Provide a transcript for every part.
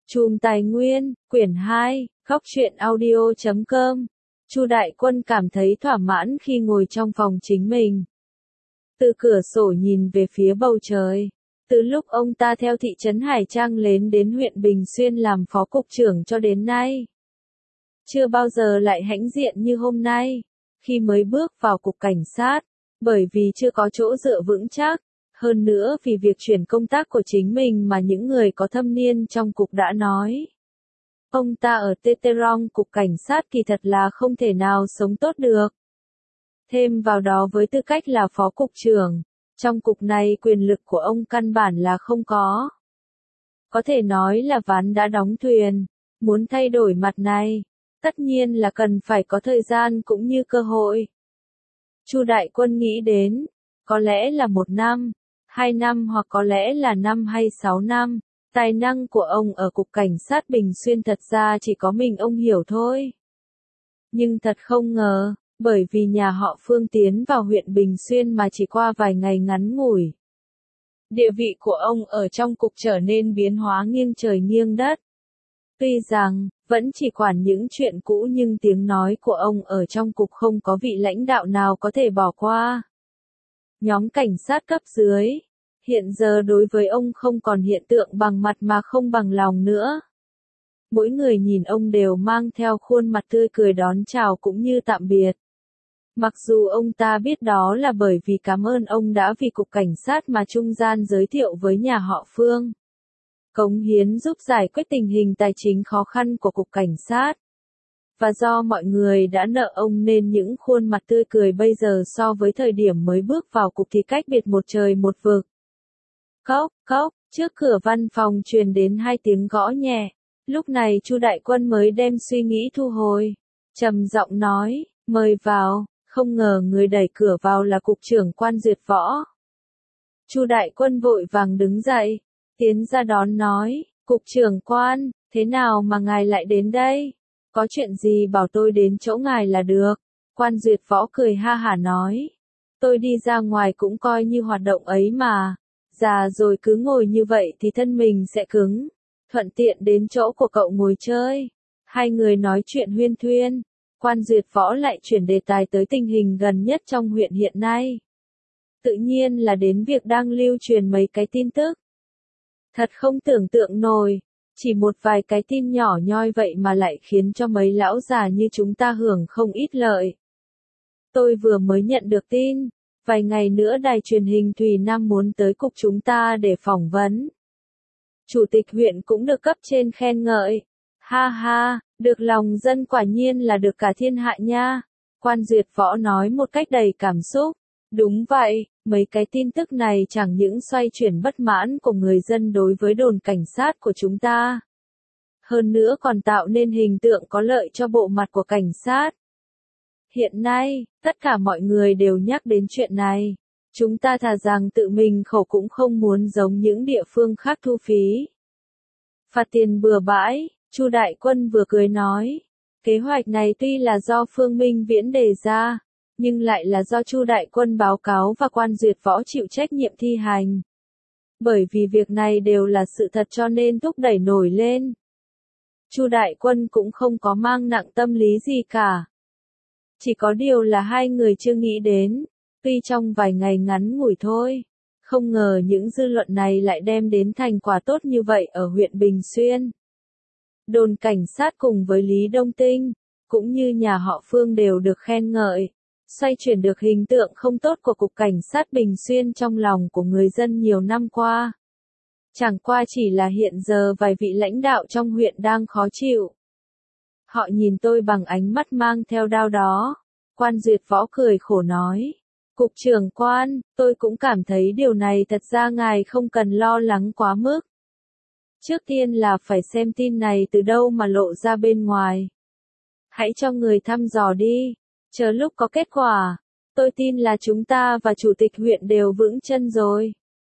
Chùm Tài Nguyên, quyển 2, góc truyện audio.com. Chu Đại Quân cảm thấy thỏa mãn khi ngồi trong phòng chính mình. Từ cửa sổ nhìn về phía bầu trời. Từ lúc ông ta theo thị trấn Hải Trang lên đến huyện Bình Xuyên làm phó cục trưởng cho đến nay, chưa bao giờ lại hãnh diện như hôm nay, khi mới bước vào cục cảnh sát, bởi vì chưa có chỗ dựa vững chắc. Hơn nữa vì việc chuyển công tác của chính mình mà những người có thâm niên trong cục đã nói. Ông ta ở Teterong cục cảnh sát kỳ thật là không thể nào sống tốt được. Thêm vào đó với tư cách là phó cục trưởng, trong cục này quyền lực của ông căn bản là không có. Có thể nói là ván đã đóng thuyền, muốn thay đổi mặt này, tất nhiên là cần phải có thời gian cũng như cơ hội. Chu Đại Quân nghĩ đến, có lẽ là 1 năm, 2 năm hoặc có lẽ là 5 hay 6 năm, tài năng của ông ở cục cảnh sát Bình Xuyên thật ra chỉ có mình ông hiểu thôi. Nhưng thật không ngờ, bởi vì nhà họ Phương tiến vào huyện Bình Xuyên mà chỉ qua vài ngày ngắn ngủi, địa vị của ông ở trong cục trở nên biến hóa nghiêng trời nghiêng đất. Tuy rằng, vẫn chỉ quản những chuyện cũ nhưng tiếng nói của ông ở trong cục không có vị lãnh đạo nào có thể bỏ qua. Nhóm cảnh sát cấp dưới, hiện giờ đối với ông không còn hiện tượng bằng mặt mà không bằng lòng nữa. Mỗi người nhìn ông đều mang theo khuôn mặt tươi cười đón chào cũng như tạm biệt. Mặc dù ông ta biết đó là bởi vì cảm ơn ông đã vì cục cảnh sát mà trung gian giới thiệu với nhà họ Phương, cống hiến giúp giải quyết tình hình tài chính khó khăn của cục cảnh sát. Và do mọi người đã nợ ông nên những khuôn mặt tươi cười bây giờ so với thời điểm mới bước vào cục thì cách biệt một trời một vực. Cốc, cốc, trước cửa văn phòng truyền đến 2 tiếng gõ nhẹ. Lúc này Chu Đại Quân mới đem suy nghĩ thu hồi. Trầm giọng nói, mời vào, không ngờ người đẩy cửa vào là cục trưởng Quan Duyệt Võ. Chu Đại Quân vội vàng đứng dậy, tiến ra đón nói, cục trưởng Quan, thế nào mà ngài lại đến đây? Có chuyện gì bảo tôi đến chỗ ngài là được. Quan Duyệt Võ cười ha hả nói, tôi đi ra ngoài cũng coi như hoạt động ấy mà. Già rồi cứ ngồi như vậy thì thân mình sẽ cứng. Thuận tiện đến chỗ của cậu ngồi chơi. Hai người nói chuyện huyên thuyên. Quan Duyệt Võ lại chuyển đề tài tới tình hình gần nhất trong huyện hiện nay. Tự nhiên là đến việc đang lưu truyền mấy cái tin tức. Thật không tưởng tượng nổi, chỉ một vài cái tin nhỏ nhoi vậy mà lại khiến cho mấy lão già như chúng ta hưởng không ít lợi. Tôi vừa mới nhận được tin, vài ngày nữa đài truyền hình Thùy Nam muốn tới cục chúng ta để phỏng vấn. Chủ tịch huyện cũng được cấp trên khen ngợi. Ha ha, được lòng dân quả nhiên là được cả thiên hạ nha. Quan Duyệt Võ nói một cách đầy cảm xúc. Đúng vậy, mấy cái tin tức này chẳng những xoay chuyển bất mãn của người dân đối với đồn cảnh sát của chúng ta. Hơn nữa còn tạo nên hình tượng có lợi cho bộ mặt của cảnh sát. Hiện nay, tất cả mọi người đều nhắc đến chuyện này. Chúng ta thà rằng tự mình khổ cũng không muốn giống những địa phương khác thu phí. Phạt tiền bừa bãi, Chu Đại Quân vừa cười nói. Kế hoạch này tuy là do Phương Minh Viễn đề ra, nhưng lại là do Chu Đại Quân báo cáo và Quan Duyệt Võ chịu trách nhiệm thi hành. Bởi vì việc này đều là sự thật cho nên thúc đẩy nổi lên. Chu Đại Quân cũng không có mang nặng tâm lý gì cả. Chỉ có điều là hai người chưa nghĩ đến, tuy trong vài ngày ngắn ngủi thôi, không ngờ những dư luận này lại đem đến thành quả tốt như vậy ở huyện Bình Xuyên. Đồn cảnh sát cùng với Lý Đông Tinh, cũng như nhà họ Phương đều được khen ngợi, xoay chuyển được hình tượng không tốt của cục cảnh sát Bình Xuyên trong lòng của người dân nhiều năm qua. Chẳng qua chỉ là hiện giờ vài vị lãnh đạo trong huyện đang khó chịu. Họ nhìn tôi bằng ánh mắt mang theo đao đó. Quan Duyệt Võ cười khổ nói. Cục trưởng Quan, tôi cũng cảm thấy điều này thật ra ngài không cần lo lắng quá mức. Trước tiên là phải xem tin này từ đâu mà lộ ra bên ngoài. Hãy cho người thăm dò đi. Chờ lúc có kết quả, tôi tin là chúng ta và chủ tịch huyện đều vững chân rồi.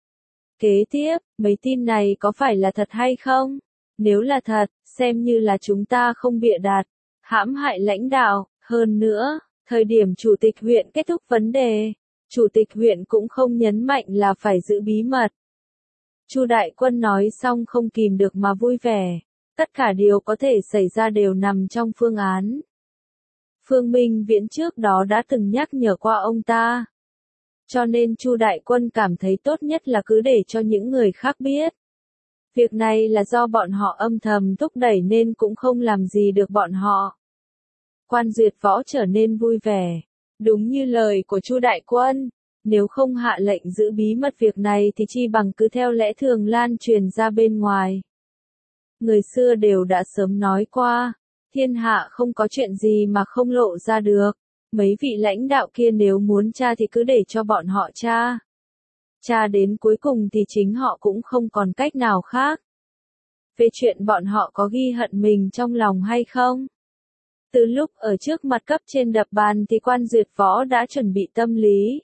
Kế tiếp, mấy tin này có phải là thật hay không? Nếu là thật, xem như là chúng ta không bịa đặt, hãm hại lãnh đạo. Hơn nữa, thời điểm chủ tịch huyện kết thúc vấn đề, chủ tịch huyện cũng không nhấn mạnh là phải giữ bí mật. Chu Đại Quân nói xong không kìm được mà vui vẻ. Tất cả điều có thể xảy ra đều nằm trong phương án. Phương Minh Viễn trước đó đã từng nhắc nhở qua ông ta. Cho nên Chu Đại Quân cảm thấy tốt nhất là cứ để cho những người khác biết. Việc này là do bọn họ âm thầm thúc đẩy nên cũng không làm gì được bọn họ. Quan Duyệt Võ trở nên vui vẻ. Đúng như lời của Chu Đại Quân, nếu không hạ lệnh giữ bí mật việc này thì chi bằng cứ theo lẽ thường lan truyền ra bên ngoài. Người xưa đều đã sớm nói qua, thiên hạ không có chuyện gì mà không lộ ra được. Mấy vị lãnh đạo kia nếu muốn tra thì cứ để cho bọn họ tra. Tra đến cuối cùng thì chính họ cũng không còn cách nào khác. Về chuyện bọn họ có ghi hận mình trong lòng hay không? Từ lúc ở trước mặt cấp trên đập bàn thì Quan Duyệt Võ đã chuẩn bị tâm lý.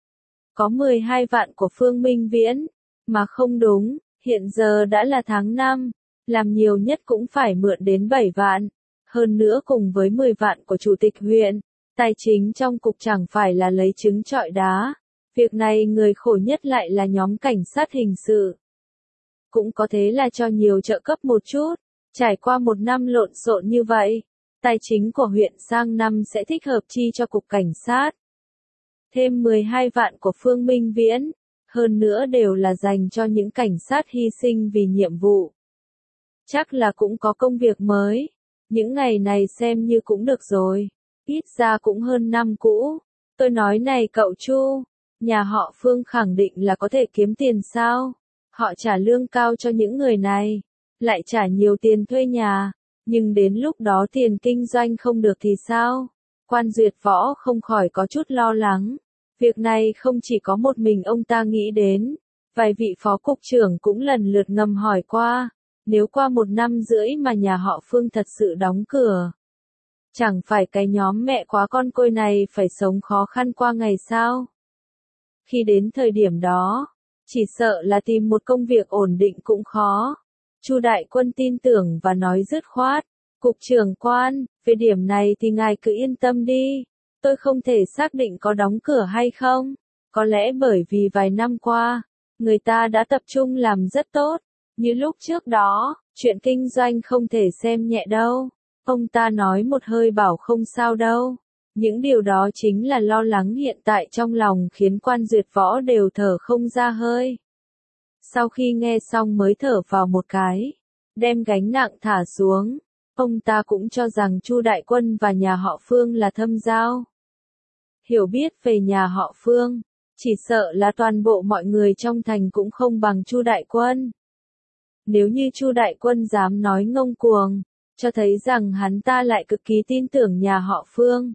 Có 12 vạn của Phương Minh Viễn, mà không đúng, hiện giờ đã là tháng 5, làm nhiều nhất cũng phải mượn đến 7 vạn. Hơn nữa cùng với 10 vạn của chủ tịch huyện, tài chính trong cục chẳng phải là lấy trứng trọi đá. Việc này người khổ nhất lại là nhóm cảnh sát hình sự. Cũng có thế là cho nhiều trợ cấp một chút, trải qua một năm lộn xộn như vậy, tài chính của huyện sang năm sẽ thích hợp chi cho cục cảnh sát. Thêm 12 vạn của Phương Minh Viễn, hơn nữa đều là dành cho những cảnh sát hy sinh vì nhiệm vụ. Chắc là cũng có công việc mới, những ngày này xem như cũng được rồi, ít ra cũng hơn năm cũ. Tôi nói này cậu Chu, nhà họ Phương khẳng định là có thể kiếm tiền sao? Họ trả lương cao cho những người này, lại trả nhiều tiền thuê nhà, nhưng đến lúc đó tiền kinh doanh không được thì sao? Quan Duyệt Võ không khỏi có chút lo lắng. Việc này không chỉ có một mình ông ta nghĩ đến, vài vị phó cục trưởng cũng lần lượt ngầm hỏi qua, nếu qua 1 năm rưỡi mà nhà họ Phương thật sự đóng cửa, chẳng phải cái nhóm mẹ quá con côi này phải sống khó khăn qua ngày sao? Khi đến thời điểm đó, chỉ sợ là tìm một công việc ổn định cũng khó. Chu Đại Quân tin tưởng và nói dứt khoát, Cục trưởng Quan, về điểm này thì ngài cứ yên tâm đi. Tôi không thể xác định có đóng cửa hay không. Có lẽ bởi vì vài năm qua, người ta đã tập trung làm rất tốt. Như lúc trước đó, chuyện kinh doanh không thể xem nhẹ đâu. Ông ta nói một hơi bảo không sao đâu. Những điều đó chính là lo lắng hiện tại trong lòng khiến Quan Duyệt Võ đều thở không ra hơi. Sau khi nghe xong mới thở vào một cái, đem gánh nặng thả xuống. Ông ta cũng cho rằng Chu Đại Quân và nhà họ Phương là thâm giao. Hiểu biết về nhà họ Phương, chỉ sợ là toàn bộ mọi người trong thành cũng không bằng Chu Đại Quân. Nếu như Chu Đại Quân dám nói ngông cuồng, cho thấy rằng hắn ta lại cực kỳ tin tưởng nhà họ Phương.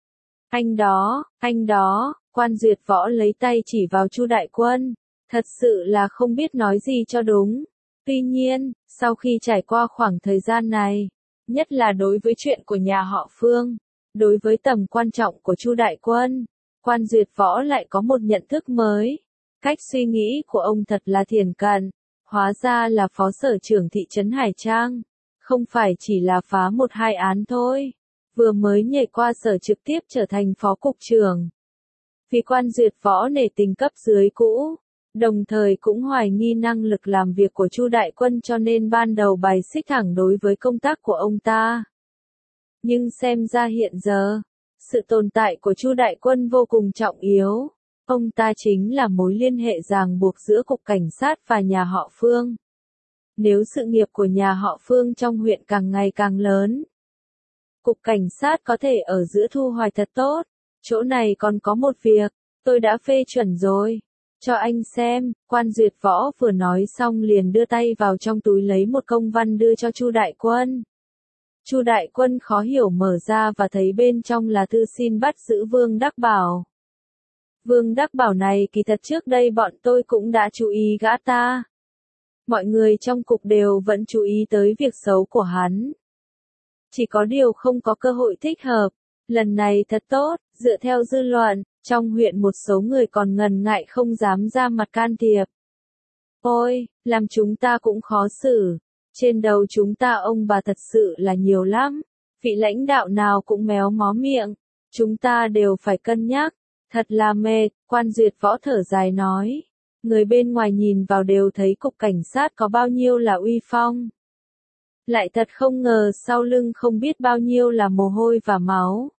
Anh đó, Quan Duyệt Võ lấy tay chỉ vào Chu Đại Quân, thật sự là không biết nói gì cho đúng. Tuy nhiên, sau khi trải qua khoảng thời gian này, nhất là đối với chuyện của nhà họ Phương, đối với tầm quan trọng của Chu Đại Quân, Quan Duyệt Võ lại có một nhận thức mới. Cách suy nghĩ của ông thật là thiển cận, hóa ra là phó sở trưởng thị trấn Hải Trang, không phải chỉ là phá 1-2 án thôi, vừa mới nhảy qua sở trực tiếp trở thành phó cục trưởng. Vì Quan Duyệt Võ nể tình cấp dưới cũ, đồng thời cũng hoài nghi năng lực làm việc của Chu Đại Quân cho nên ban đầu bài xích thẳng đối với công tác của ông ta. Nhưng xem ra hiện giờ, sự tồn tại của Chu Đại Quân vô cùng trọng yếu. Ông ta chính là mối liên hệ ràng buộc giữa cục cảnh sát và nhà họ Phương. Nếu sự nghiệp của nhà họ Phương trong huyện càng ngày càng lớn, cục cảnh sát có thể ở giữa thu hoạch thật tốt. Chỗ này còn có một việc, tôi đã phê chuẩn rồi. Cho anh xem, Quan Duyệt Võ vừa nói xong liền đưa tay vào trong túi lấy một công văn đưa cho Chu Đại Quân. Chu Đại Quân khó hiểu mở ra và thấy bên trong là thư xin bắt giữ Vương Đắc Bảo. Vương Đắc Bảo này kỳ thật trước đây bọn tôi cũng đã chú ý gã ta. Mọi người trong cục đều vẫn chú ý tới việc xấu của hắn. Chỉ có điều không có cơ hội thích hợp. Lần này thật tốt, dựa theo dư luận, trong huyện một số người còn ngần ngại không dám ra mặt can thiệp. Ôi, làm chúng ta cũng khó xử. Trên đầu chúng ta ông bà thật sự là nhiều lắm. Vị lãnh đạo nào cũng méo mó miệng. Chúng ta đều phải cân nhắc. Thật là mệt, Quan Duyệt Võ thở dài nói. Người bên ngoài nhìn vào đều thấy cục cảnh sát có bao nhiêu là uy phong. Lại thật không ngờ sau lưng không biết bao nhiêu là mồ hôi và máu.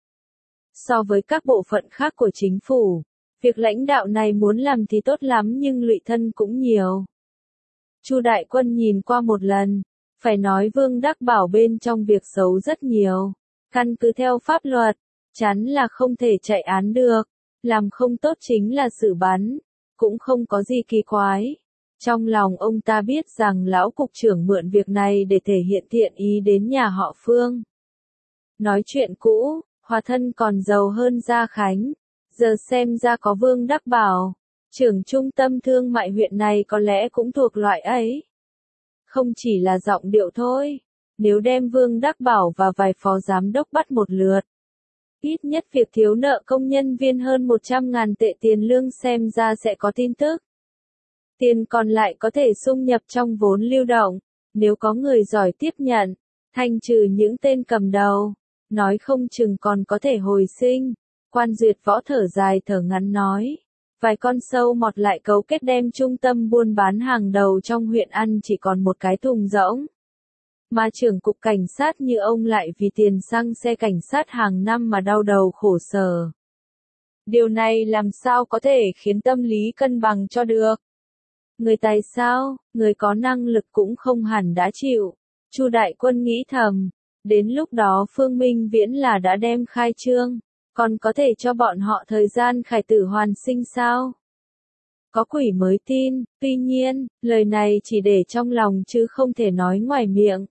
So với các bộ phận khác của chính phủ, việc lãnh đạo này muốn làm thì tốt lắm nhưng lụy thân cũng nhiều. Chu Đại Quân nhìn qua một lần, phải nói Vương Đắc Bảo bên trong việc xấu rất nhiều. Căn cứ theo pháp luật, chắn là không thể chạy án được, làm không tốt chính là xử bắn, cũng không có gì kỳ quái. Trong lòng ông ta biết rằng lão cục trưởng mượn việc này để thể hiện thiện ý đến nhà họ Phương. Nói chuyện cũ, hòa thân còn giàu hơn Gia Khánh, giờ xem ra có Vương Đắc Bảo, trưởng trung tâm thương mại huyện này có lẽ cũng thuộc loại ấy. Không chỉ là giọng điệu thôi, nếu đem Vương Đắc Bảo và vài phó giám đốc bắt một lượt, ít nhất việc thiếu nợ công nhân viên hơn 100.000 tệ tiền lương xem ra sẽ có tin tức. Tiền còn lại có thể sung nhập trong vốn lưu động, nếu có người giỏi tiếp nhận, thanh trừ những tên cầm đầu, nói không chừng còn có thể hồi sinh. Quan Duyệt Võ thở dài thở ngắn nói, vài con sâu mọt lại cấu kết đem trung tâm buôn bán hàng đầu trong huyện ăn chỉ còn một cái thùng rỗng. Mà trưởng cục cảnh sát như ông lại vì tiền xăng xe cảnh sát hàng năm mà đau đầu khổ sở. Điều này làm sao có thể khiến tâm lý cân bằng cho được? Người tài sao, người có năng lực cũng không hẳn đã chịu. Chu Đại Quân nghĩ thầm, đến lúc đó Phương Minh Viễn là đã đem khai trương, còn có thể cho bọn họ thời gian khải tử hoàn sinh sao? Có quỷ mới tin, tuy nhiên, lời này chỉ để trong lòng chứ không thể nói ngoài miệng.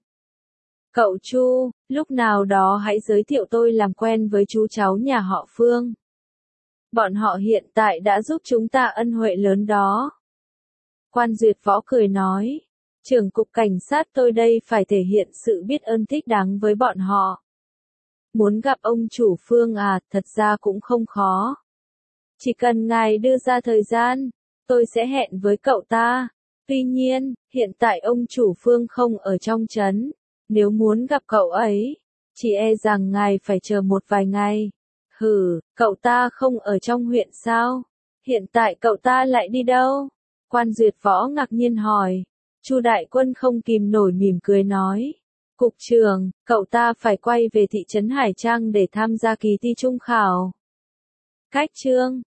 Cậu Chu, lúc nào đó hãy giới thiệu tôi làm quen với chú cháu nhà họ Phương. Bọn họ hiện tại đã giúp chúng ta ân huệ lớn đó. Quan Duyệt Võ cười nói, trưởng cục cảnh sát tôi đây phải thể hiện sự biết ơn thích đáng với bọn họ. Muốn gặp ông chủ Phương à, thật ra cũng không khó. Chỉ cần ngài đưa ra thời gian, tôi sẽ hẹn với cậu ta. Tuy nhiên, hiện tại ông chủ Phương không ở trong trấn. Nếu muốn gặp cậu ấy, chỉ e rằng ngài phải chờ một vài ngày. Hừ, cậu ta không ở trong huyện sao? Hiện tại cậu ta lại đi đâu? Quan Duyệt Võ ngạc nhiên hỏi. Chu Đại Quân không kìm nổi mỉm cười nói. Cục trưởng, cậu ta phải quay về thị trấn Hải Trang để tham gia kỳ thi trung khảo. Cách chương